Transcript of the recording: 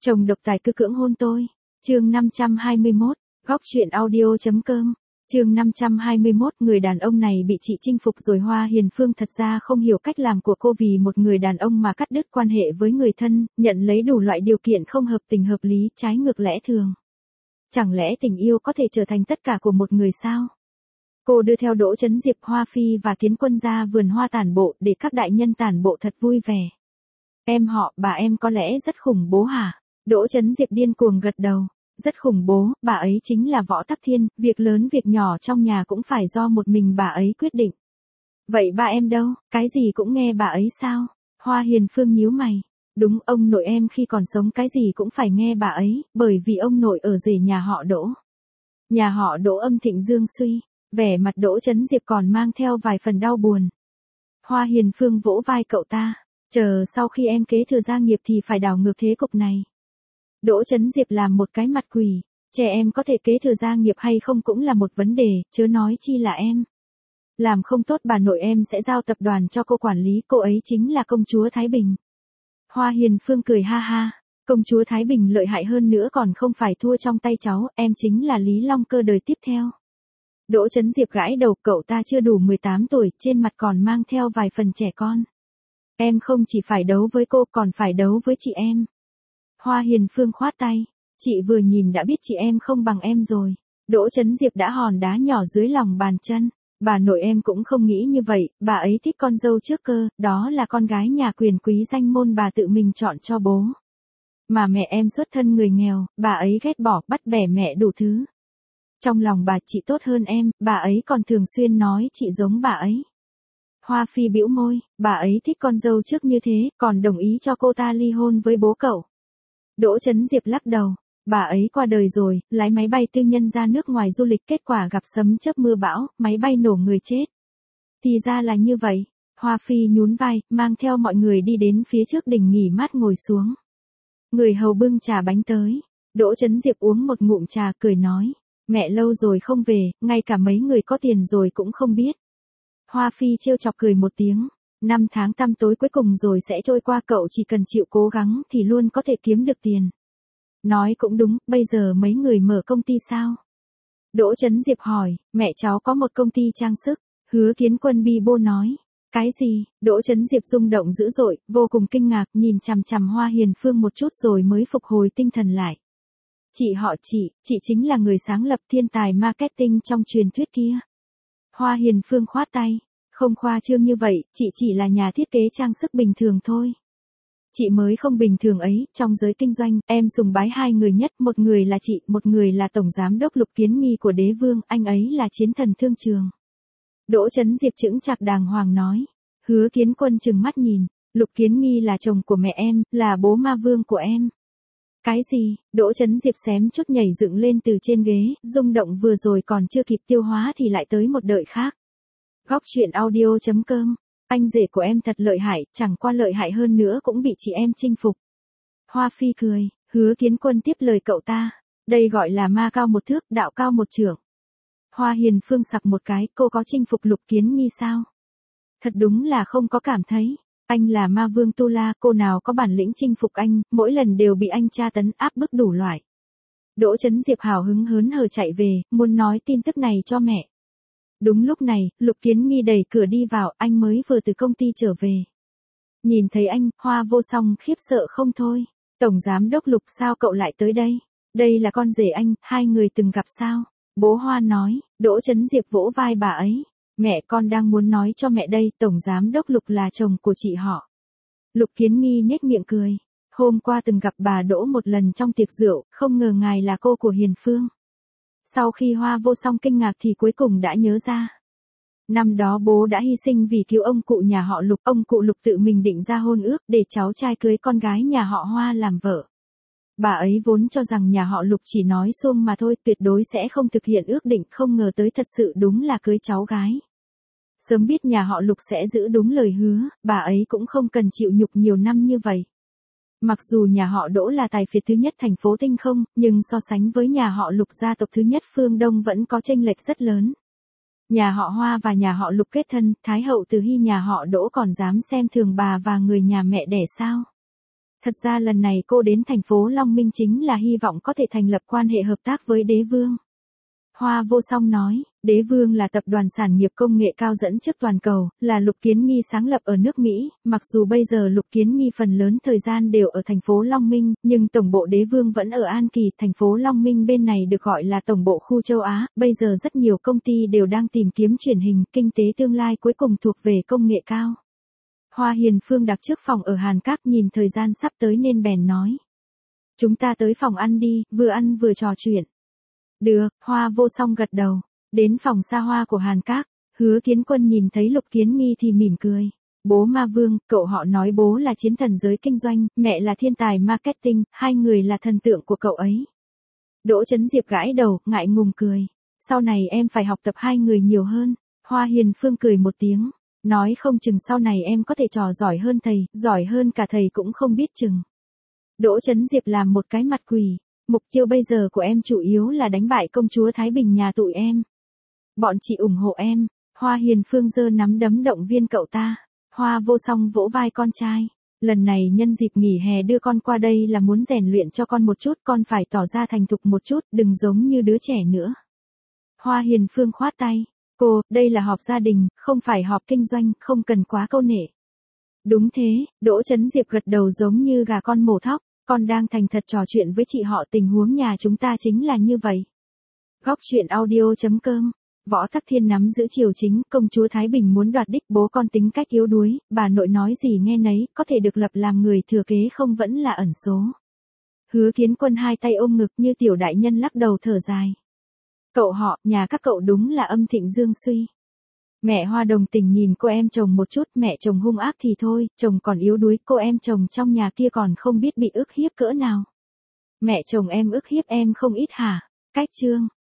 Chồng độc tài cứ cưỡng hôn tôi. Chương 521, góc truyện audio.com. Chương 521, người đàn ông này bị chị chinh phục rồi. Hoa Hiền Phương thật ra không hiểu cách làm của cô, vì một người đàn ông mà cắt đứt quan hệ với người thân, nhận lấy đủ loại điều kiện không hợp tình hợp lý, trái ngược lẽ thường. Chẳng lẽ tình yêu có thể trở thành tất cả của một người sao? Cô đưa theo Đỗ Chấn Diệp, Hoa Phi và Kiến Quân ra vườn hoa tản bộ để các đại nhân tản bộ thật vui vẻ. Em họ, bà em có lẽ rất khủng bố hả? Đỗ Chấn Diệp điên cuồng gật đầu. Rất khủng bố, bà ấy chính là Võ Tắc Thiên, việc lớn việc nhỏ trong nhà cũng phải do một mình bà ấy quyết định. Vậy ba em đâu, cái gì cũng nghe bà ấy sao? Hoa Hiền Phương nhíu mày. Đúng, ông nội em khi còn sống cái gì cũng phải nghe bà ấy, bởi vì ông nội ở rể nhà họ Đỗ. Nhà họ Đỗ âm thịnh dương suy, vẻ mặt Đỗ Chấn Diệp còn mang theo vài phần đau buồn. Hoa Hiền Phương vỗ vai cậu ta, chờ sau khi em kế thừa gia nghiệp thì phải đảo ngược thế cục này. Đỗ Chấn Diệp làm một cái mặt quỷ, trẻ em có thể kế thừa gia nghiệp hay không cũng là một vấn đề, chớ nói chi là em. Làm không tốt bà nội em sẽ giao tập đoàn cho cô quản lý, cô ấy chính là công chúa Thái Bình. Hoa Hiền Phương cười ha ha, công chúa Thái Bình lợi hại hơn nữa còn không phải thua trong tay cháu, em chính là Lý Long Cơ đời tiếp theo. Đỗ Chấn Diệp gãi đầu, cậu ta chưa đủ 18 tuổi, trên mặt còn mang theo vài phần trẻ con. Em không chỉ phải đấu với cô còn phải đấu với chị em. Hoa Hiền Phương khoát tay, chị vừa nhìn đã biết chị em không bằng em rồi. Đỗ Chấn Diệp đã hòn đá nhỏ dưới lòng bàn chân. Bà nội em cũng không nghĩ như vậy, bà ấy thích con dâu trước cơ, đó là con gái nhà quyền quý danh môn bà tự mình chọn cho bố. Mà mẹ em xuất thân người nghèo, bà ấy ghét bỏ, bắt bẻ mẹ đủ thứ. Trong lòng bà chị tốt hơn em, bà ấy còn thường xuyên nói chị giống bà ấy. Hoa Phi bĩu môi, bà ấy thích con dâu trước như thế, còn đồng ý cho cô ta ly hôn với bố cậu. Đỗ Chấn Diệp lắc đầu, bà ấy qua đời rồi, lái máy bay tư nhân ra nước ngoài du lịch, kết quả gặp sấm chớp mưa bão, máy bay nổ người chết. Thì ra là như vậy. Hoa Phi nhún vai, mang theo mọi người đi đến phía trước đình nghỉ mát ngồi xuống. Người hầu bưng trà bánh tới. Đỗ Chấn Diệp uống một ngụm trà cười nói, mẹ lâu rồi không về, ngay cả mấy người có tiền rồi cũng không biết. Hoa Phi trêu chọc cười một tiếng. 5 tháng tăm tối cuối cùng rồi sẽ trôi qua, cậu chỉ cần chịu cố gắng thì luôn có thể kiếm được tiền. Nói cũng đúng, bây giờ mấy người mở công ty sao? Đỗ Chấn Diệp hỏi, mẹ cháu có một công ty trang sức. Hứa Kiến Quân bi bô nói. Cái gì? Đỗ Chấn Diệp rung động dữ dội, vô cùng kinh ngạc, nhìn chằm chằm Hoa Hiền Phương một chút rồi mới phục hồi tinh thần lại. Chị họ chị chính là người sáng lập thiên tài marketing trong truyền thuyết kia. Hoa Hiền Phương khoát tay. Không khoa trương như vậy, chị chỉ là nhà thiết kế trang sức bình thường thôi. Chị mới không bình thường ấy, trong giới kinh doanh, em sùng bái hai người nhất, một người là chị, một người là Tổng Giám đốc Lục Kiến Nghi của Đế Vương, anh ấy là chiến thần thương trường. Đỗ Chấn Diệp chững chạc đàng hoàng nói. Hứa Kiến Quân trừng mắt nhìn, Lục Kiến Nghi là chồng của mẹ em, là bố ma vương của em. Cái gì? Đỗ Chấn Diệp xém chút nhảy dựng lên từ trên ghế, rung động vừa rồi còn chưa kịp tiêu hóa thì lại tới một đời khác. Góc truyện audio.com. Anh rể của em thật lợi hại, chẳng qua lợi hại hơn nữa cũng bị chị em chinh phục. Hoa Phi cười, Hứa Kiến Quân tiếp lời cậu ta. Đây gọi là ma cao một thước, đạo cao một trượng. Hoa Hiền Phương sặc một cái, cô có chinh phục Lục Kiến Nghi sao? Thật đúng là không có cảm thấy. Anh là ma vương Tu La, cô nào có bản lĩnh chinh phục anh, mỗi lần đều bị anh tra tấn áp bức đủ loại. Đỗ Chấn Diệp hào hứng hớn hở chạy về, muốn nói tin tức này cho mẹ. Đúng lúc này, Lục Kiến Nghi đẩy cửa đi vào, anh mới vừa từ công ty trở về. Nhìn thấy anh, Hoa Vô Song khiếp sợ không thôi. Tổng Giám đốc Lục, sao cậu lại tới đây? Đây là con rể anh, hai người từng gặp sao? Bố Hoa nói. Đỗ Chấn Diệp vỗ vai bà ấy. Mẹ con đang muốn nói cho mẹ đây, Tổng Giám đốc Lục là chồng của chị họ. Lục Kiến Nghi nhếch miệng cười. Hôm qua từng gặp bà Đỗ một lần trong tiệc rượu, không ngờ ngài là cô của Hiền Phương. Sau khi Hoa Vô Song kinh ngạc thì cuối cùng đã nhớ ra. Năm đó bố đã hy sinh vì cứu ông cụ nhà họ Lục, ông cụ Lục tự mình định ra hôn ước để cháu trai cưới con gái nhà họ Hoa làm vợ. Bà ấy vốn cho rằng nhà họ Lục chỉ nói suông mà thôi, tuyệt đối sẽ không thực hiện ước định, không ngờ tới thật sự đúng là cưới cháu gái. Sớm biết nhà họ Lục sẽ giữ đúng lời hứa, bà ấy cũng không cần chịu nhục nhiều năm như vậy. Mặc dù nhà họ Đỗ là tài phiệt thứ nhất thành phố Tinh Không, nhưng so sánh với nhà họ Lục gia tộc thứ nhất phương Đông vẫn có chênh lệch rất lớn. Nhà họ Hoa và nhà họ Lục kết thân, Thái hậu Từ Hy nhà họ Đỗ còn dám xem thường bà và người nhà mẹ đẻ sao? Thật ra lần này cô đến thành phố Long Minh chính là hy vọng có thể thành lập quan hệ hợp tác với Đế Vương. Hoa Vô Song nói, Đế Vương là tập đoàn sản nghiệp công nghệ cao dẫn trước toàn cầu, là Lục Kiến Nghi sáng lập ở nước Mỹ, mặc dù bây giờ Lục Kiến Nghi phần lớn thời gian đều ở thành phố Long Minh, nhưng tổng bộ Đế Vương vẫn ở An Kỳ, thành phố Long Minh bên này được gọi là tổng bộ khu châu Á, bây giờ rất nhiều công ty đều đang tìm kiếm chuyển hình, kinh tế tương lai cuối cùng thuộc về công nghệ cao. Hoa Hiền Phương đặt trước phòng ở Hàn Các nhìn thời gian sắp tới nên bèn nói. Chúng ta tới phòng ăn đi, vừa ăn vừa trò chuyện. Được, Hoa Vô Song gật đầu. Đến phòng xa hoa của Hàn Các, Hứa Kiến Quân nhìn thấy Lục Kiến Nghi thì mỉm cười. Bố Ma Vương, cậu họ nói bố là chiến thần giới kinh doanh, mẹ là thiên tài marketing, hai người là thần tượng của cậu ấy. Đỗ Chấn Diệp gãi đầu, ngại ngùng cười. Sau này em phải học tập hai người nhiều hơn. Hoa Hiền Phương cười một tiếng. Nói không chừng sau này em có thể trò giỏi hơn thầy, giỏi hơn cả thầy cũng không biết chừng. Đỗ Chấn Diệp làm một cái mặt quỷ. Mục tiêu bây giờ của em chủ yếu là đánh bại công chúa Thái Bình nhà tụi em. Bọn chị ủng hộ em. Hoa Hiền Phương giơ nắm đấm động viên cậu ta. Hoa Vô Song vỗ vai con trai. Lần này nhân dịp nghỉ hè đưa con qua đây là muốn rèn luyện cho con một chút, con phải tỏ ra thành thục một chút, đừng giống như đứa trẻ nữa. Hoa Hiền Phương khoát tay. Cô, đây là họp gia đình, không phải họp kinh doanh, không cần quá câu nệ. Đúng thế, Đỗ Chấn Diệp gật đầu giống như gà con mổ thóc. Con đang thành thật trò chuyện với chị họ, tình huống nhà chúng ta chính là như vậy. Góc truyện audio.com. Võ Tắc Thiên nắm giữ triều chính, công chúa Thái Bình muốn đoạt đích, bố con tính cách yếu đuối, bà nội nói gì nghe nấy, có thể được lập làm người thừa kế không vẫn là ẩn số. Hứa Kiến Quân hai tay ôm ngực như tiểu đại nhân lắc đầu thở dài. Cậu họ, nhà các cậu đúng là âm thịnh dương suy. Mẹ Hoa đồng tình nhìn cô em chồng một chút, mẹ chồng hung ác thì thôi, chồng còn yếu đuối, cô em chồng trong nhà kia còn không biết bị ức hiếp cỡ nào. Mẹ chồng em ức hiếp em không ít hả? Cách chương.